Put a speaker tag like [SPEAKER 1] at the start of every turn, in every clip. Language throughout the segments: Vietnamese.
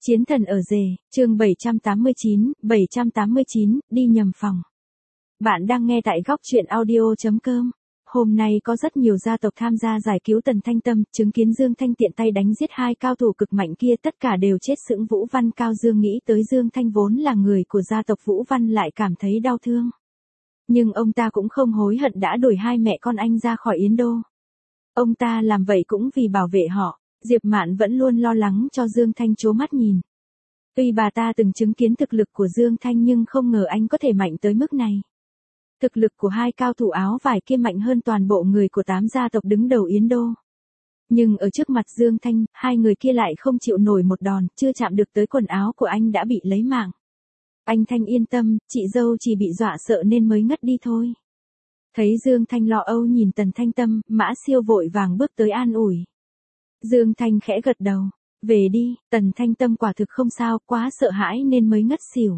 [SPEAKER 1] Chiến thần ở rể, chương 789, đi nhầm phòng. Bạn đang nghe tại góc truyện audio.com. Hôm nay có rất nhiều gia tộc tham gia giải cứu Tần Thanh Tâm, chứng kiến Dương Thanh tiện tay đánh giết hai cao thủ cực mạnh kia, tất cả đều chết sững. Vũ Văn Cao Dương nghĩ tới Dương Thanh vốn là người của gia tộc Vũ Văn lại cảm thấy đau thương. Nhưng ông ta cũng không hối hận đã đuổi hai mẹ con anh ra khỏi Yến Đô. Ông ta làm vậy cũng vì bảo vệ họ. Diệp Mạn vẫn luôn lo lắng cho Dương Thanh trố mắt nhìn. Tuy bà ta từng chứng kiến thực lực của Dương Thanh nhưng không ngờ anh có thể mạnh tới mức này. Thực lực của hai cao thủ áo vải kia mạnh hơn toàn bộ người của 8 gia tộc đứng đầu Yến Đô. Nhưng ở trước mặt Dương Thanh, hai người kia lại không chịu nổi một đòn, chưa chạm được tới quần áo của anh đã bị lấy mạng. Anh Thanh yên tâm, chị dâu chỉ bị dọa sợ nên mới ngất đi thôi. Thấy Dương Thanh lo âu nhìn Tần Thanh Tâm, Mã Siêu vội vàng bước tới an ủi. Dương Thanh khẽ gật đầu. Về đi, Tần Thanh Tâm quả thực không sao, quá sợ hãi nên mới ngất xỉu.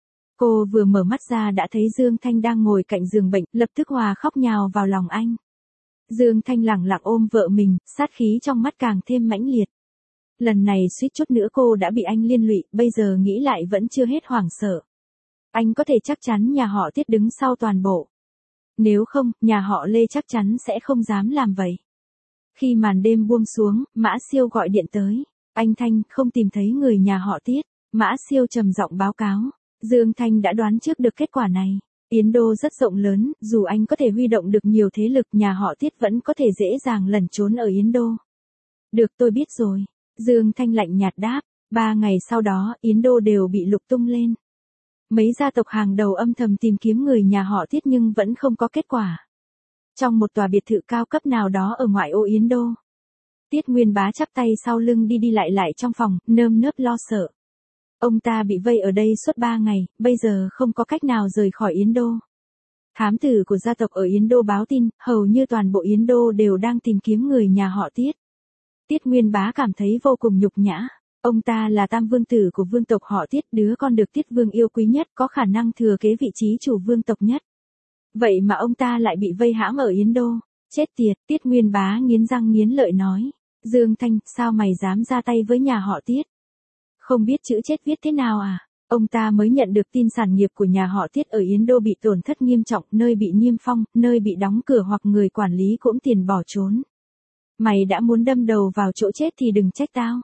[SPEAKER 1] Cô vừa mở mắt ra đã thấy Dương Thanh đang ngồi cạnh giường bệnh, lập tức hòa khóc nhào vào lòng anh. Dương Thanh lẳng lặng ôm vợ mình, sát khí trong mắt càng thêm mãnh liệt. Lần này suýt chút nữa cô đã bị anh liên lụy, bây giờ nghĩ lại vẫn chưa hết hoảng sợ. Anh có thể chắc chắn nhà họ Tiết đứng sau toàn bộ. Nếu không, nhà họ Lê chắc chắn sẽ không dám làm vậy. Khi màn đêm buông xuống, Mã Siêu gọi điện tới. Anh Thanh, không tìm thấy người nhà họ Tiết. Mã Siêu trầm giọng báo cáo. Dương Thanh đã đoán trước được kết quả này. Yến Đô rất rộng lớn, dù anh có thể huy động được nhiều thế lực, nhà họ Tiết vẫn có thể dễ dàng lẩn trốn ở Yến Đô. Được, tôi biết rồi. Dương Thanh lạnh nhạt đáp. 3 ngày sau đó, Yến Đô đều bị lục tung lên. Mấy gia tộc hàng đầu âm thầm tìm kiếm người nhà họ Tiết nhưng vẫn không có kết quả. Trong một tòa biệt thự cao cấp nào đó ở ngoại ô Yến Đô, Tiết Nguyên Bá chắp tay sau lưng đi đi lại trong phòng, nơm nớp lo sợ. Ông ta bị vây ở đây suốt 3 ngày, bây giờ không có cách nào rời khỏi Yến Đô. Thám tử của gia tộc ở Yến Đô báo tin, hầu như toàn bộ Yến Đô đều đang tìm kiếm người nhà họ Tiết. Tiết Nguyên Bá cảm thấy vô cùng nhục nhã. Ông ta là tam vương tử của vương tộc họ Tiết, đứa con được Tiết Vương yêu quý nhất, có khả năng thừa kế vị trí chủ vương tộc nhất. Vậy mà ông ta lại bị vây hãm ở Yến Đô. Chết tiệt, Tiết Nguyên Bá nghiến răng nghiến lợi nói. Dương Thanh, sao mày dám ra tay với nhà họ Tiết? Không biết chữ chết viết thế nào à? Ông ta mới nhận được tin sản nghiệp của nhà họ Tiết ở Yến Đô bị tổn thất nghiêm trọng, nơi bị niêm phong, nơi bị đóng cửa hoặc người quản lý cũng tiền bỏ trốn. Mày đã muốn đâm đầu vào chỗ chết thì đừng trách tao.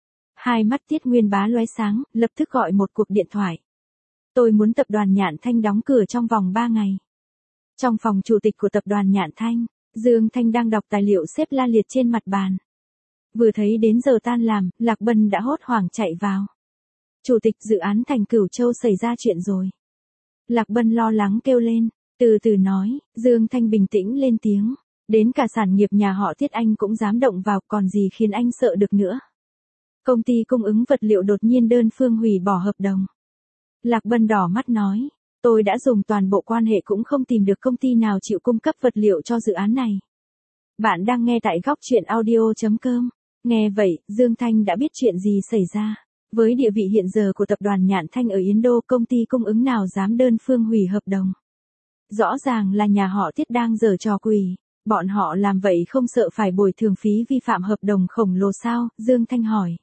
[SPEAKER 1] Hai mắt Tiết Nguyên Bá lóe sáng, lập tức gọi một cuộc điện thoại. Tôi muốn tập đoàn Nhạn Thanh đóng cửa trong vòng 3 ngày. Trong phòng chủ tịch của tập đoàn Nhạn Thanh, Dương Thanh đang đọc tài liệu xếp la liệt trên mặt bàn. Vừa thấy đến giờ tan làm, Lạc Bân đã hốt hoảng chạy vào. Chủ tịch, dự án Thành Cửu Châu xảy ra chuyện rồi. Lạc Bân lo lắng kêu lên, từ từ nói. Dương Thanh bình tĩnh lên tiếng. Đến cả sản nghiệp nhà họ Tiết anh cũng dám động vào, còn gì khiến anh sợ được nữa. Công ty cung ứng vật liệu đột nhiên đơn phương hủy bỏ hợp đồng. Lạc Bân đỏ mắt nói. Tôi đã dùng toàn bộ quan hệ cũng không tìm được công ty nào chịu cung cấp vật liệu cho dự án này. Bạn đang nghe tại góc truyện audio.com. Nghe vậy, Dương Thanh đã biết chuyện gì xảy ra. Với địa vị hiện giờ của tập đoàn Nhạn Thanh ở Yến Đô, công ty cung ứng nào dám đơn phương hủy hợp đồng. Rõ ràng là nhà họ Tiết đang giở trò quỷ. Bọn họ làm vậy không sợ phải bồi thường phí vi phạm hợp đồng khổng lồ sao? Dương Thanh hỏi.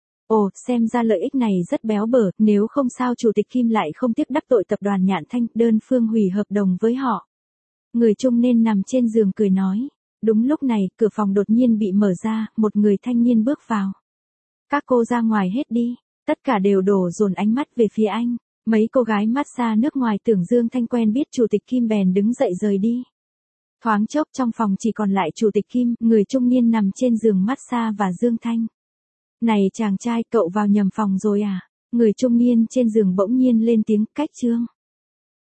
[SPEAKER 1] Ồ, xem ra lợi ích này rất béo bở, nếu không sao chủ tịch Kim lại không tiếc đắc tội tập đoàn Nhạn Thanh, đơn phương hủy hợp đồng với họ. Người trung niên nằm trên giường cười nói. Đúng lúc này, cửa phòng đột nhiên bị mở ra, một người thanh niên bước vào. Các cô ra ngoài hết đi, tất cả đều đổ dồn ánh mắt về phía anh. Mấy cô gái massage nước ngoài tưởng Dương Thanh quen biết chủ tịch Kim bèn đứng dậy rời đi. Thoáng chốc trong phòng chỉ còn lại chủ tịch Kim, người trung niên nằm trên giường massage và Dương Thanh. Này chàng trai, cậu vào nhầm phòng rồi à? Người trung niên trên giường bỗng nhiên lên tiếng, cách trương.